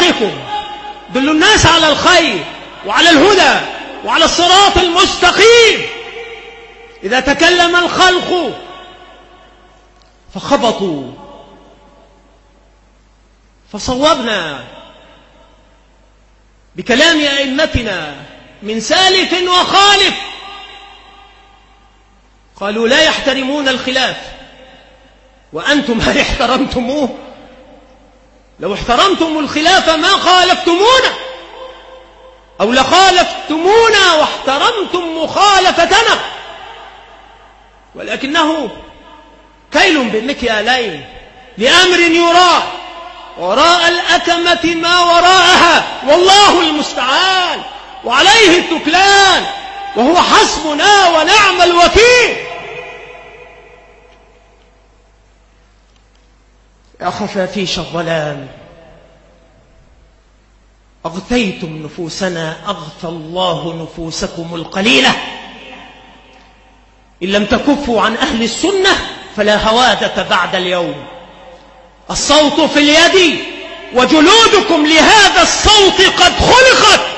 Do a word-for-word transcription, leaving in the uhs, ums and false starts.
أخلاقكم، دلوا الناس على الخير وعلى الهدى وعلى الصراط المستقيم. إذا تكلم الخلق فخبطوا فصوبنا بكلام أئمتنا من سالف وخالف. قالوا لا يحترمون الخلاف، وأنتم هل احترمتموه؟ لو احترمتم الخلاف ما خالفتمونا، أو لخالفتمونا واحترمتم مخالفتنا، ولكنه كيل بالمكيالين لأمر يراه، وراء الأكمة ما وراءها، والله المستعان وعليه التكلان، وهو حسبنا ونعم الوكيل. يا خفافيش الظلام، أغثيتم نفوسنا، أغثى الله نفوسكم القليلة. إن لم تكفوا عن أهل السنة فلا هوادة بعد اليوم. الصوت في اليد وجلودكم لهذا الصوت قد خلقت،